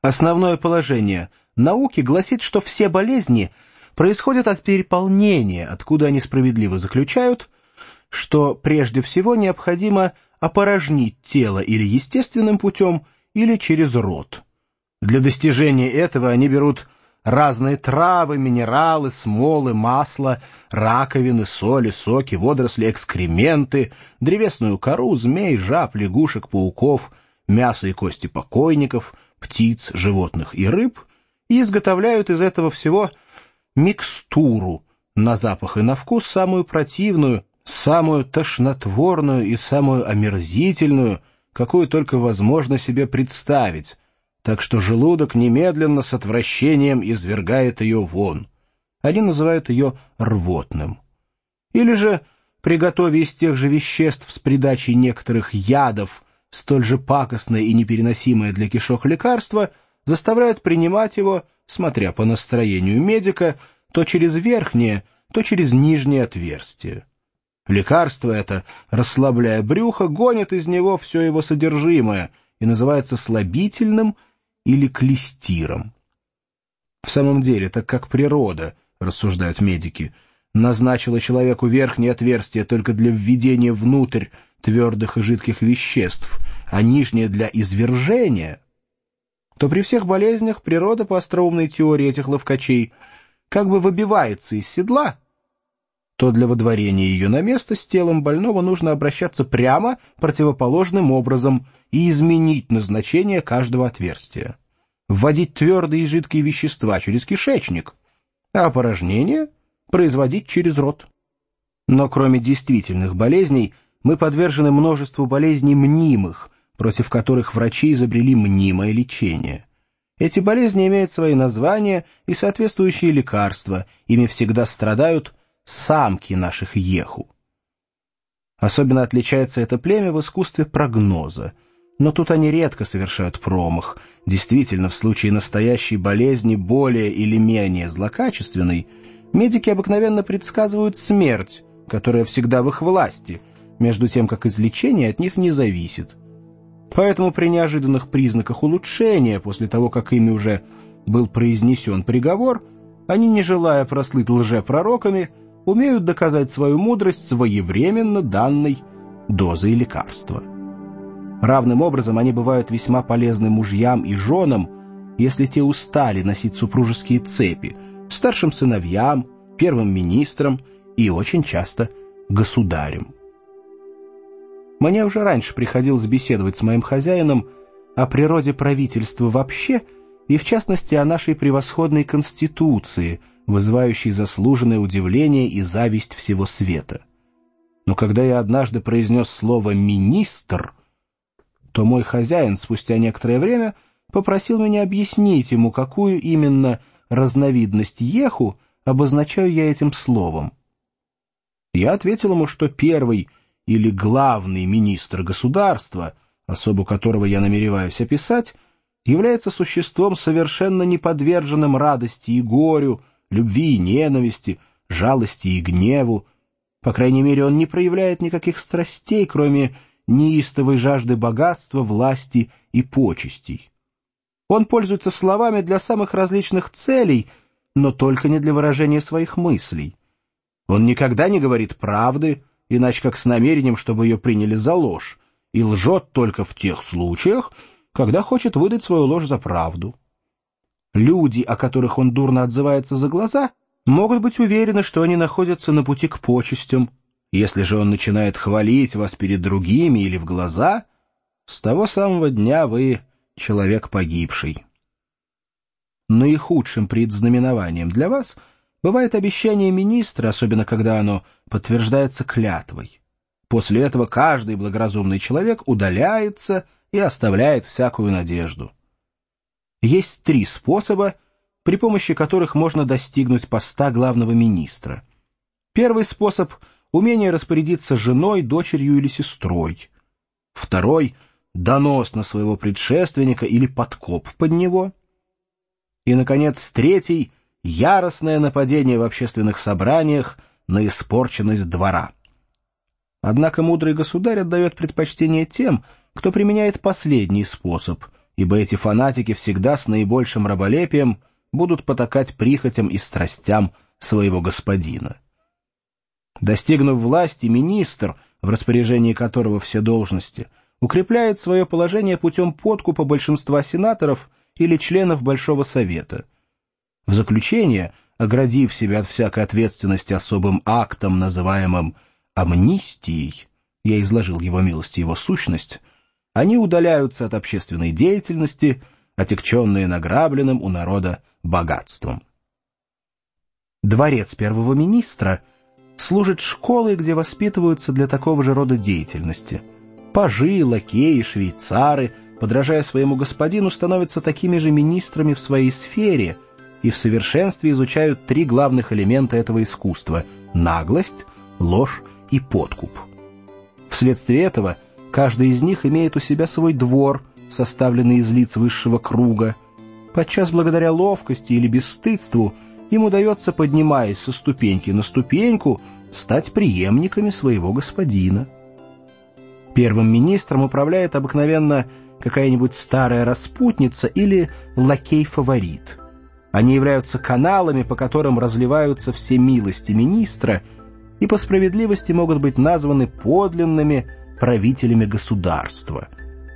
Основное положение науки гласит, что все болезни происходят от переполнения, откуда они справедливо заключают, что прежде всего необходимо опорожнить тело или естественным путем, или через рот. Для достижения этого они берут разные травы, минералы, смолы, масло, раковины, соли, соки, водоросли, экскременты, древесную кору, змей, жаб, лягушек, пауков, мясо и кости покойников, птиц, животных и рыб, и изготовляют из этого всего микстуру, на запах и на вкус самую противную, самую тошнотворную и самую омерзительную, какую только возможно себе представить, так что желудок немедленно с отвращением извергает ее вон. Они называют ее рвотным. Или же, приготовив из тех же веществ с придачей некоторых ядов, столь же пакостное и непереносимое для кишок лекарство, заставляют принимать его, смотря по настроению медика, то через верхнее, то через нижнее отверстие. Лекарство это, расслабляя брюхо, гонит из него все его содержимое и называется слабительным или клестиром. В самом деле, так как природа, рассуждают медики, назначила человеку верхнее отверстие только для введения внутрь твердых и жидких веществ, а нижнее для извержения, то при всех болезнях природа, по остроумной теории этих ловкачей, как бы выбивается из седла, то для водворения ее на место с телом больного нужно обращаться прямо противоположным образом и изменить назначение каждого отверстия, вводить твердые и жидкие вещества через кишечник, а опорожнение производить через рот. Но кроме действительных болезней, мы подвержены множеству болезней мнимых, против которых врачи изобрели мнимое лечение. Эти болезни имеют свои названия и соответствующие лекарства, ими всегда страдают самки наших еху. Особенно отличается это племя в искусстве прогноза, но тут они редко совершают промах. Действительно, в случае настоящей болезни, более или менее злокачественной, медики обыкновенно предсказывают смерть, которая всегда в их власти, между тем как излечение от них не зависит. Поэтому при неожиданных признаках улучшения, после того, как ими уже был произнесен приговор, они, не желая прослыть лжепророками, умеют доказать свою мудрость своевременно данной дозой лекарства. Равным образом они бывают весьма полезны мужьям и женам, если те устали носить супружеские цепи, старшим сыновьям, первым министрам и очень часто государям. Мне уже раньше приходилось беседовать с моим хозяином о природе правительства вообще и, в частности, о нашей превосходной Конституции, вызывающей заслуженное удивление и зависть всего света. Но когда я однажды произнес слово «министр», то мой хозяин спустя некоторое время попросил меня объяснить ему, какую именно разновидность еху обозначаю я этим словом. Я ответил ему, что первый или главный министр государства, особу которого я намереваюсь описать, является существом совершенно неподверженным радости и горю, любви и ненависти, жалости и гневу. По крайней мере, он не проявляет никаких страстей, кроме неистовой жажды богатства, власти и почестей. Он пользуется словами для самых различных целей, но только не для выражения своих мыслей. Он никогда не говорит правды, иначе как с намерением, чтобы ее приняли за ложь, и лжет только в тех случаях, когда хочет выдать свою ложь за правду. Люди, о которых он дурно отзывается за глаза, могут быть уверены, что они находятся на пути к почестям. Если же он начинает хвалить вас перед другими или в глаза, с того самого дня вы человек погибший. Наихудшим предзнаменованием для вас бывает обещание министра, особенно когда оно подтверждается клятвой. После этого каждый благоразумный человек удаляется и оставляет всякую надежду. Есть 3 способа, при помощи которых можно достигнуть поста главного министра. Первый способ — умение распорядиться женой, дочерью или сестрой. Второй — донос на своего предшественника или подкоп под него. И, наконец, третий — яростное нападение в общественных собраниях на испорченность двора. Однако мудрый государь отдает предпочтение тем, кто применяет последний способ, ибо эти фанатики всегда с наибольшим раболепием будут потакать прихотям и страстям своего господина. Достигнув власти, министр, в распоряжении которого все должности, укрепляет свое положение путем подкупа большинства сенаторов или членов Большого Совета. В заключение, оградив себя от всякой ответственности особым актом, называемым амнистией, я изложил его милости его сущность, они удаляются от общественной деятельности, отягченные награбленным у народа богатством. Дворец первого министра служит школой, где воспитываются для такого же рода деятельности. Пажи, лакеи, швейцары, подражая своему господину, становятся такими же министрами в своей сфере и в совершенстве изучают три главных элемента этого искусства — наглость, ложь и подкуп. Вследствие этого каждый из них имеет у себя свой двор, составленный из лиц высшего круга. Подчас благодаря ловкости или бесстыдству им удается, поднимаясь со ступеньки на ступеньку, стать преемниками своего господина. Первым министром управляет обыкновенно какая-нибудь старая распутница или лакей-фаворит. Они являются каналами, по которым разливаются все милости министра, и по справедливости могут быть названы подлинными правителями государства.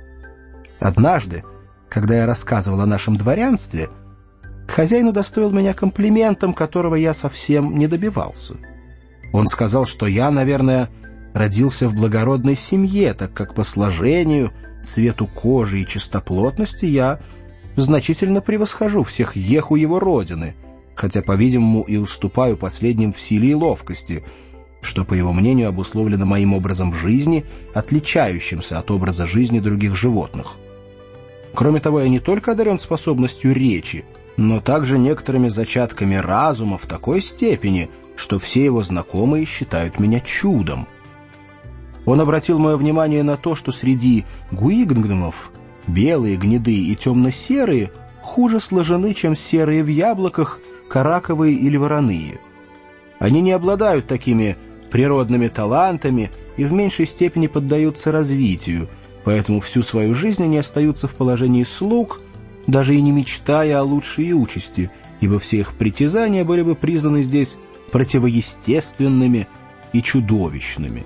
Однажды, когда я рассказывал о нашем дворянстве, хозяин удостоил меня комплиментом, которого я совсем не добивался. Он сказал, что я, наверное, родился в благородной семье, так как по сложению, цвету кожи и чистоплотности я значительно превосхожу всех еху его родины, хотя, по-видимому, и уступаю последним в силе и ловкости, что, по его мнению, обусловлено моим образом жизни, отличающимся от образа жизни других животных. Кроме того, я не только одарен способностью речи, но также некоторыми зачатками разума в такой степени, что все его знакомые считают меня чудом. Он обратил мое внимание на то, что среди гуигнгномов белые, гнедые и темно-серые хуже сложены, чем серые в яблоках, караковые или вороные. Они не обладают такими природными талантами и в меньшей степени поддаются развитию, поэтому всю свою жизнь они остаются в положении слуг, даже и не мечтая о лучшей участи, ибо все их притязания были бы признаны здесь противоестественными и чудовищными.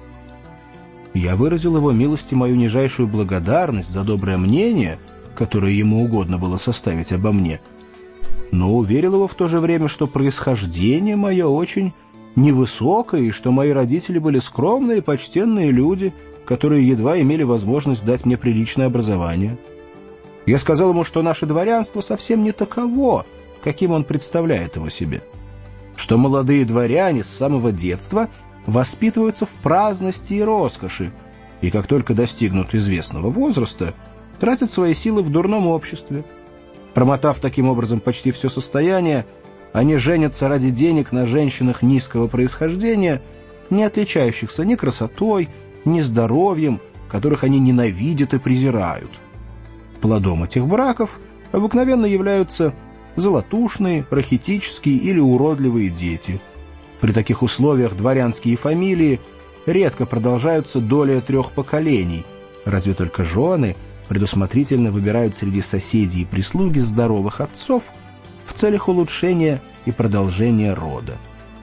Я выразил его милости мою нижайшую благодарность за доброе мнение, которое ему угодно было составить обо мне, но уверил его в то же время, что происхождение мое очень невысокое, и что мои родители были скромные и почтенные люди, которые едва имели возможность дать мне приличное образование. Я сказал ему, что наше дворянство совсем не таково, каким он представляет его себе, что молодые дворяне с самого детства воспитываются в праздности и роскоши, и как только достигнут известного возраста, тратят свои силы в дурном обществе. Промотав таким образом почти все состояние, они женятся ради денег на женщинах низкого происхождения, не отличающихся ни красотой, ни здоровьем, которых они ненавидят и презирают. Плодом этих браков обыкновенно являются золотушные, рахитические или уродливые дети. При таких условиях дворянские фамилии редко продолжаются долее 3 поколений, разве только жены предусмотрительно выбирают среди соседей и прислуги здоровых отцов в целях улучшения и продолжения рода.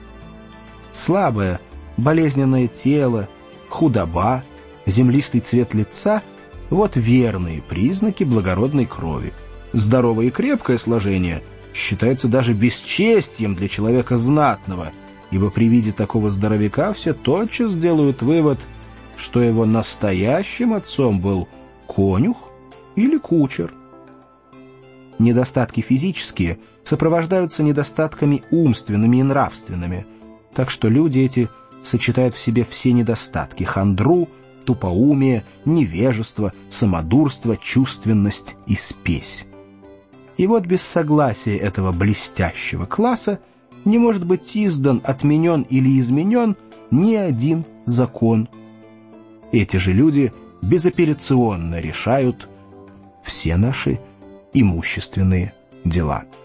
Слабое, болезненное тело, худоба, землистый цвет лица — вот верные признаки благородной крови. Здоровое и крепкое сложение считается даже бесчестием для человека знатного, ибо при виде такого здоровяка все тотчас делают вывод, что его настоящим отцом был конюх или кучер. Недостатки физические сопровождаются недостатками умственными и нравственными, так что люди эти сочетают в себе все недостатки — хандру, тупоумие, невежество, самодурство, чувственность и спесь. И вот без согласия этого блестящего класса не может быть издан, отменен или изменен ни один закон. Эти же люди безапелляционно решают все наши имущественные дела.